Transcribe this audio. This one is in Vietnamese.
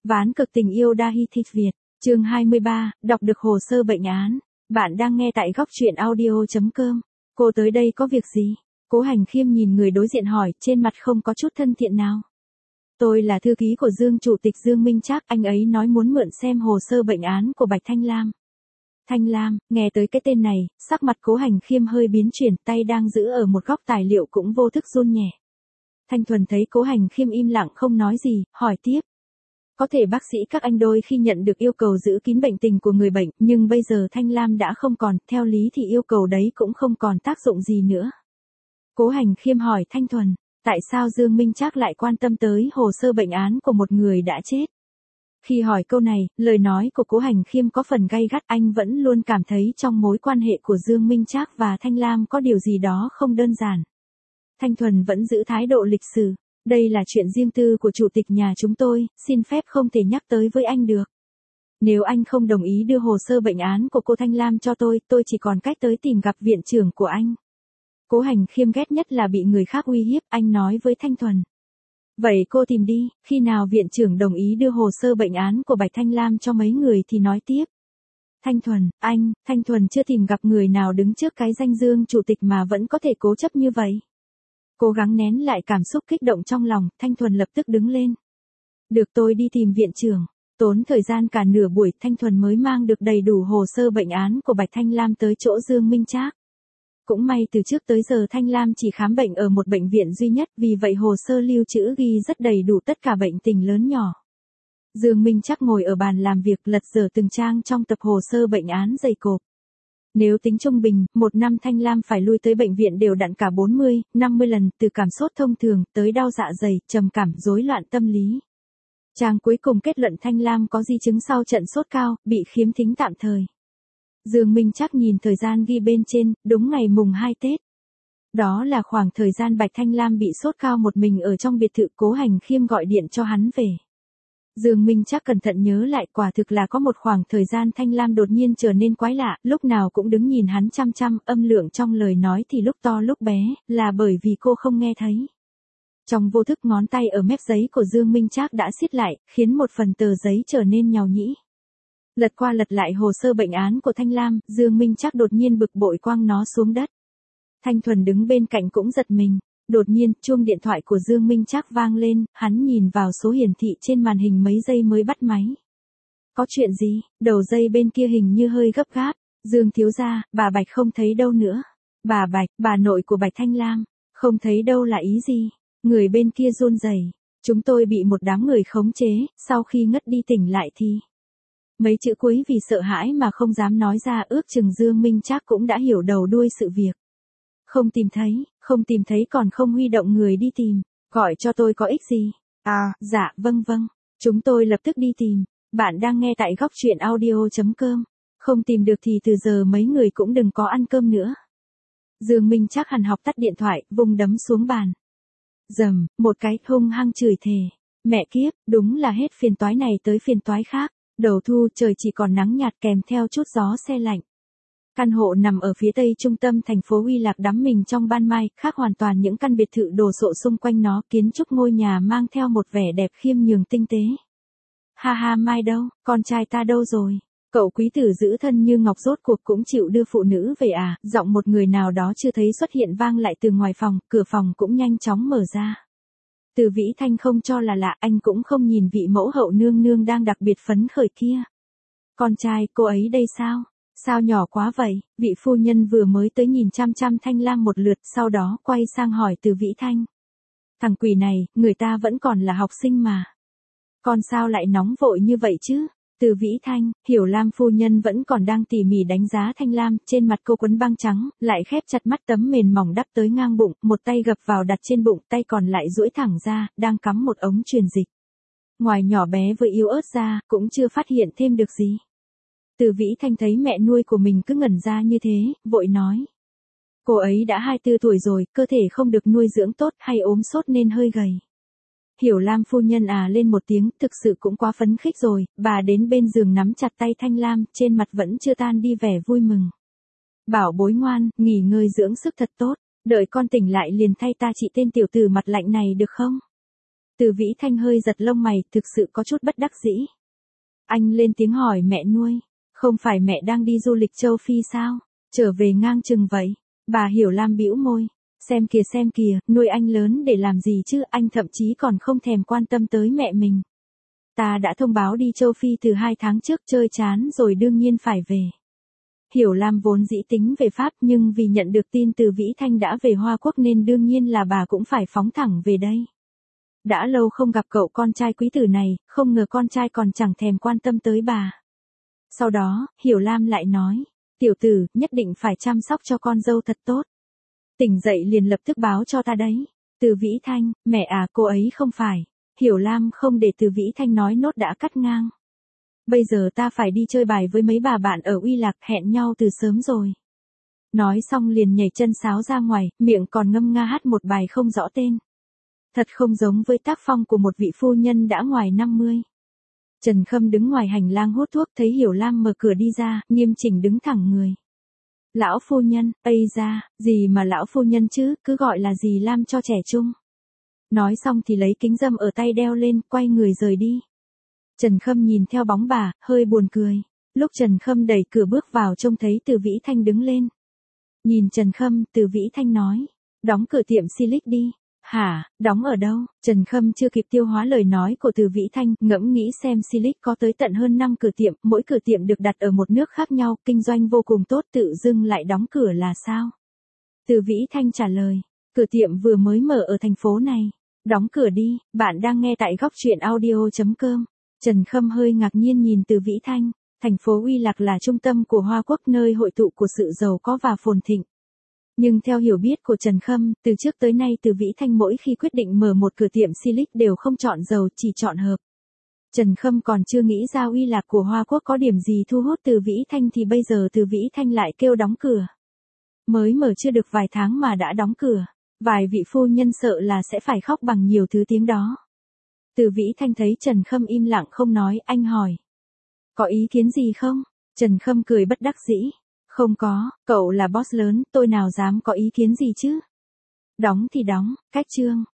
Ván cực tình yêu Dahi Thịt Việt, chương 23, đọc được hồ sơ bệnh án. Bạn đang nghe tại góc truyện audio.com. Cô tới đây có việc gì? Cố Hành Khiêm nhìn người đối diện hỏi, trên mặt không có chút thân thiện nào. Tôi là thư ký của Dương Chủ tịch Dương Minh Trác, anh ấy nói muốn mượn xem hồ sơ bệnh án của Bạch Thanh Lam. Thanh Lam, nghe tới cái tên này, sắc mặt Cố Hành Khiêm hơi biến chuyển, tay đang giữ ở một góc tài liệu cũng vô thức run nhẹ. Thanh Thuần thấy Cố Hành Khiêm im lặng không nói gì, hỏi tiếp. Có thể bác sĩ các anh đôi khi nhận được yêu cầu giữ kín bệnh tình của người bệnh, nhưng bây giờ Thanh Lam đã không còn, theo lý thì yêu cầu đấy cũng không còn tác dụng gì nữa. Cố Hành Khiêm hỏi Thanh Thuần, tại sao Dương Minh Trác lại quan tâm tới hồ sơ bệnh án của một người đã chết? Khi hỏi câu này, lời nói của Cố Hành Khiêm có phần gay gắt, anh vẫn luôn cảm thấy trong mối quan hệ của Dương Minh Trác và Thanh Lam có điều gì đó không đơn giản. Thanh Thuần vẫn giữ thái độ lịch sự. Đây là chuyện riêng tư của chủ tịch nhà chúng tôi, xin phép không thể nhắc tới với anh được. Nếu anh không đồng ý đưa hồ sơ bệnh án của cô Thanh Lam cho tôi chỉ còn cách tới tìm gặp viện trưởng của anh. Cố Hành Khiêm ghét nhất là bị người khác uy hiếp, anh nói với Thanh Thuần. Vậy cô tìm đi, khi nào viện trưởng đồng ý đưa hồ sơ bệnh án của Bạch Thanh Lam cho mấy người thì nói tiếp. Thanh Thuần, Thanh Thuần chưa tìm gặp người nào đứng trước cái danh Dương chủ tịch mà vẫn có thể cố chấp như vậy. Cố gắng nén lại cảm xúc kích động trong lòng, Thanh Thuần lập tức đứng lên. Được, tôi đi tìm viện trưởng. Tốn thời gian cả nửa buổi, Thanh Thuần mới mang được đầy đủ hồ sơ bệnh án của Bạch Thanh Lam tới chỗ Dương Minh Trác. Cũng may từ trước tới giờ Thanh Lam chỉ khám bệnh ở một bệnh viện duy nhất, vì vậy hồ sơ lưu trữ ghi rất đầy đủ tất cả bệnh tình lớn nhỏ. Dương Minh Trác ngồi ở bàn làm việc lật dở từng trang trong tập hồ sơ bệnh án dày cộp. Nếu tính trung bình, một năm Thanh Lam phải lui tới bệnh viện đều đặn cả 40, 50 lần, từ cảm sốt thông thường, tới đau dạ dày, trầm cảm, rối loạn tâm lý. Trang cuối cùng kết luận Thanh Lam có di chứng sau trận sốt cao, bị khiếm thính tạm thời. Dương Minh Trác nhìn thời gian ghi bên trên, đúng ngày mùng 2 Tết. Đó là khoảng thời gian Bạch Thanh Lam bị sốt cao một mình ở trong biệt thự. Cố Hành Khiêm gọi điện cho hắn về. Dương Minh Trác cẩn thận nhớ lại, quả thực là có một khoảng thời gian Thanh Lam đột nhiên trở nên quái lạ, lúc nào cũng đứng nhìn hắn chăm chăm, âm lượng trong lời nói thì lúc to lúc bé, là bởi vì cô không nghe thấy. Trong vô thức ngón tay ở mép giấy của Dương Minh Trác đã siết lại, khiến một phần tờ giấy trở nên nhàu nhĩ. Lật qua lật lại hồ sơ bệnh án của Thanh Lam, Dương Minh Trác đột nhiên bực bội quăng nó xuống đất. Thanh Thuần đứng bên cạnh cũng giật mình. Đột nhiên, chuông điện thoại của Dương Minh Trác vang lên, hắn nhìn vào số hiển thị trên màn hình mấy giây mới bắt máy. Có chuyện gì? Đầu dây bên kia hình như hơi gấp gáp. Dương thiếu gia, bà Bạch không thấy đâu nữa. Bà Bạch, bà nội của Bạch Thanh Lam, không thấy đâu là ý gì? Người bên kia run rẩy. Chúng tôi bị một đám người khống chế, sau khi ngất đi tỉnh lại thì... Mấy chữ cuối vì sợ hãi mà không dám nói ra, ước chừng Dương Minh Trác cũng đã hiểu đầu đuôi sự việc. Không tìm thấy còn không huy động người đi tìm, gọi cho tôi có ích gì? À, dạ, vâng, chúng tôi lập tức đi tìm. Bạn đang nghe tại góc truyện audio.com. Không tìm được thì từ giờ mấy người cũng đừng có ăn cơm nữa. Dương Minh Trác hằn học tắt điện thoại, vung đấm xuống bàn. Dầm, một cái, hung hăng chửi thề. Mẹ kiếp, đúng là hết phiền toái này tới phiền toái khác. Đầu thu trời chỉ còn nắng nhạt kèm theo chút gió se lạnh. Căn hộ nằm ở phía tây trung tâm thành phố Uy Lạc đắm mình trong ban mai, khác hoàn toàn những căn biệt thự đồ sộ xung quanh nó, kiến trúc ngôi nhà mang theo một vẻ đẹp khiêm nhường tinh tế. Ha ha, Mai đâu, con trai ta đâu rồi? Cậu quý tử giữ thân như ngọc rốt cuộc cũng chịu đưa phụ nữ về à? Giọng một người nào đó chưa thấy xuất hiện vang lại từ ngoài phòng, cửa phòng cũng nhanh chóng mở ra. Từ Vĩ Thanh không cho là lạ, anh cũng không nhìn vị mẫu hậu nương nương đang đặc biệt phấn khởi kia. Con trai, cô ấy đây sao? Sao nhỏ quá vậy? Vị phu nhân vừa mới tới nhìn chăm chăm Thanh Lam một lượt, sau đó quay sang hỏi Từ Vĩ Thanh. Thằng quỷ này, người ta vẫn còn là học sinh mà. Con sao lại nóng vội như vậy chứ? Từ Vĩ Thanh, Hiểu Lam phu nhân vẫn còn đang tỉ mỉ đánh giá Thanh Lam, trên mặt cô quấn băng trắng, lại khép chặt mắt tấm mền mỏng đắp tới ngang bụng, một tay gập vào đặt trên bụng, tay còn lại duỗi thẳng ra, đang cắm một ống truyền dịch. Ngoài nhỏ bé vừa yếu ớt ra, cũng chưa phát hiện thêm được gì. Từ Vĩ Thanh thấy mẹ nuôi của mình cứ ngẩn ra như thế, vội nói. Cô ấy đã 24 tuổi rồi, cơ thể không được nuôi dưỡng tốt hay ốm sốt nên hơi gầy. Hiểu Lam phu nhân à lên một tiếng, thực sự cũng quá phấn khích rồi, bà đến bên giường nắm chặt tay Thanh Lam, trên mặt vẫn chưa tan đi vẻ vui mừng. Bảo bối ngoan, nghỉ ngơi dưỡng sức thật tốt, đợi con tỉnh lại liền thay ta trị tên tiểu tử mặt lạnh này được không? Từ Vĩ Thanh hơi giật lông mày, thực sự có chút bất đắc dĩ. Anh lên tiếng hỏi mẹ nuôi, không phải mẹ đang đi du lịch châu Phi sao, trở về ngang chừng vậy. Bà Hiểu Lam bĩu môi, xem kìa, nuôi anh lớn để làm gì chứ, anh thậm chí còn không thèm quan tâm tới mẹ mình. Ta đã thông báo đi châu Phi từ 2 tháng trước, chơi chán rồi đương nhiên phải về. Hiểu Lam vốn dĩ tính về Pháp nhưng vì nhận được tin từ Vĩ Thanh đã về Hoa Quốc nên đương nhiên là bà cũng phải phóng thẳng về đây. Đã lâu không gặp cậu con trai quý tử này, không ngờ con trai còn chẳng thèm quan tâm tới bà. Sau đó, Hiểu Lam lại nói, tiểu tử, nhất định phải chăm sóc cho con dâu thật tốt. Tỉnh dậy liền lập tức báo cho ta đấy. Từ Vĩ Thanh, mẹ à, cô ấy không phải. Hiểu Lam không để Từ Vĩ Thanh nói nốt đã cắt ngang. Bây giờ ta phải đi chơi bài với mấy bà bạn ở Uy Lạc, hẹn nhau từ sớm rồi. Nói xong liền nhảy chân sáo ra ngoài, miệng còn ngâm nga hát một bài không rõ tên. Thật không giống với tác phong của một vị phu nhân đã ngoài 50. Trần Khâm đứng ngoài hành lang hút thuốc, thấy Hiểu Lam mở cửa đi ra, nghiêm chỉnh đứng thẳng người. Lão phu nhân, ây da, gì mà lão phu nhân chứ, cứ gọi là dì Lam cho trẻ trung. Nói xong thì lấy kính râm ở tay đeo lên, quay người rời đi. Trần Khâm nhìn theo bóng bà, hơi buồn cười. Lúc Trần Khâm đẩy cửa bước vào trông thấy Từ Vĩ Thanh đứng lên. Nhìn Trần Khâm, Từ Vĩ Thanh nói, đóng cửa tiệm Silic đi. Hả, đóng ở đâu? Trần Khâm chưa kịp tiêu hóa lời nói của Từ Vĩ Thanh, ngẫm nghĩ xem Silic có tới tận hơn 5 cửa tiệm, mỗi cửa tiệm được đặt ở một nước khác nhau, kinh doanh vô cùng tốt, tự dưng lại đóng cửa là sao? Từ Vĩ Thanh trả lời, cửa tiệm vừa mới mở ở thành phố này. Đóng cửa đi, bạn đang nghe tại góc truyện audio.com. Trần Khâm hơi ngạc nhiên nhìn Từ Vĩ Thanh, thành phố Uy Lạc là trung tâm của Hoa Quốc, nơi hội tụ của sự giàu có và phồn thịnh. Nhưng theo hiểu biết của Trần Khâm, từ trước tới nay Từ Vĩ Thanh mỗi khi quyết định mở một cửa tiệm Silic đều không chọn giàu, chỉ chọn hợp. Trần Khâm còn chưa nghĩ ra Uy Lạc của Hoa Quốc có điểm gì thu hút Từ Vĩ Thanh thì bây giờ Từ Vĩ Thanh lại kêu đóng cửa. Mới mở chưa được vài tháng mà đã đóng cửa. Vài vị phu nhân sợ là sẽ phải khóc bằng nhiều thứ tiếng đó. Từ Vĩ Thanh thấy Trần Khâm im lặng không nói, anh hỏi. Có ý kiến gì không? Trần Khâm cười bất đắc dĩ. Không có, cậu là boss lớn, tôi nào dám có ý kiến gì chứ? Đóng thì đóng, cách chương.